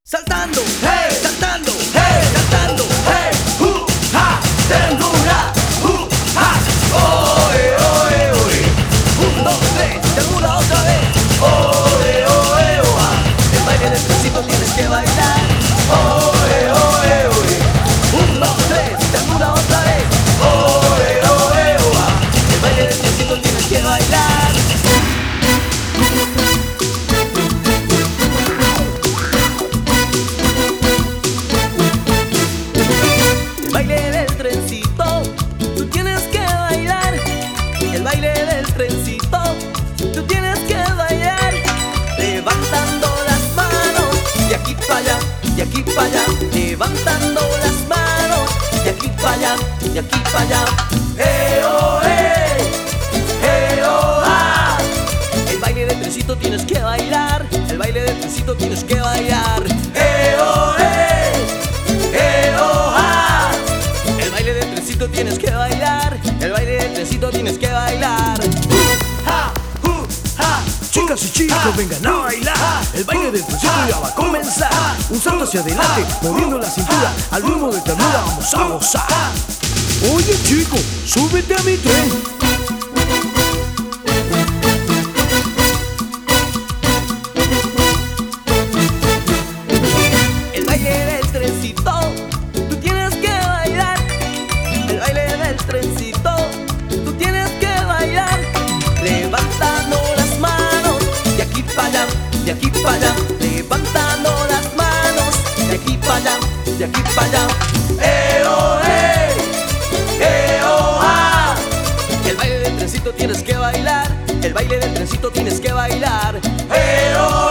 Saltando, hey, saltando, hey, saltando, hey, ha, triangula, ha, oe, oe, oe. 1, 2, 3, triangula otra vez. Oe, oe, oa. El baile del trencito tienes que bailar. Oe, oe, oe. 1, 2, 3, triangula otra vez. Oe, oe, oa. El baile del trencito tienes que bailar. Tú tienes que bailar, el baile del trencito. Tú tienes que bailar, levantando las manos, de aquí para allá, de aquí para allá, levantando las manos, de aquí para allá, de aquí para allá. Oh, ah. El baile del trencito tienes que bailar, el baile del trencito tienes que bailar. Oh, ah. El baile del trencito tienes que bailar, el baile del trencito tienes que bailar. Chicas y chicos, vengan a bailar. El baile del trencito ya va a comenzar. Un salto hacia adelante, moviendo la cintura. Al ritmo de ternura vamos a gozar. Oye chico, súbete a mi tren. El baile del trencito, tú tienes que bailar. El baile del trencito, tú tienes que bailar. Levantando las manos, de aquí para allá, de aquí para allá. Levantando las manos, de aquí para allá, de aquí para allá. Ah. El baile del trencito tienes que bailar, el baile del trencito tienes que bailar. Ah.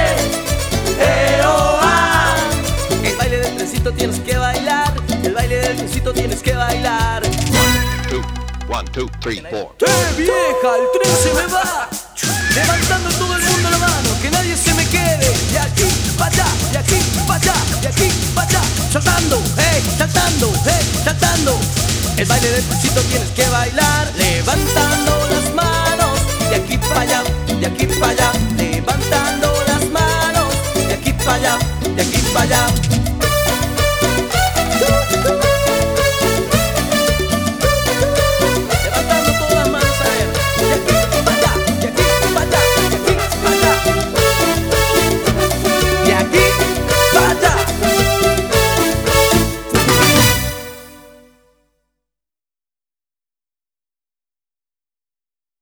El baile del trencito tienes que bailar, el baile del trencito tienes que bailar. 1, 2, 3, 4. Vieja, el tren se me va. Levantando todo el mundo la mano, que nadie se me quede. De aquí para allá, de aquí para allá, de aquí para allá. Saltando, hey, saltando, hey, saltando. El baile del trencito tienes que bailar, levantando las manos, de aquí para allá, de aquí para allá. Levantando las manos, de aquí para allá, de aquí para allá.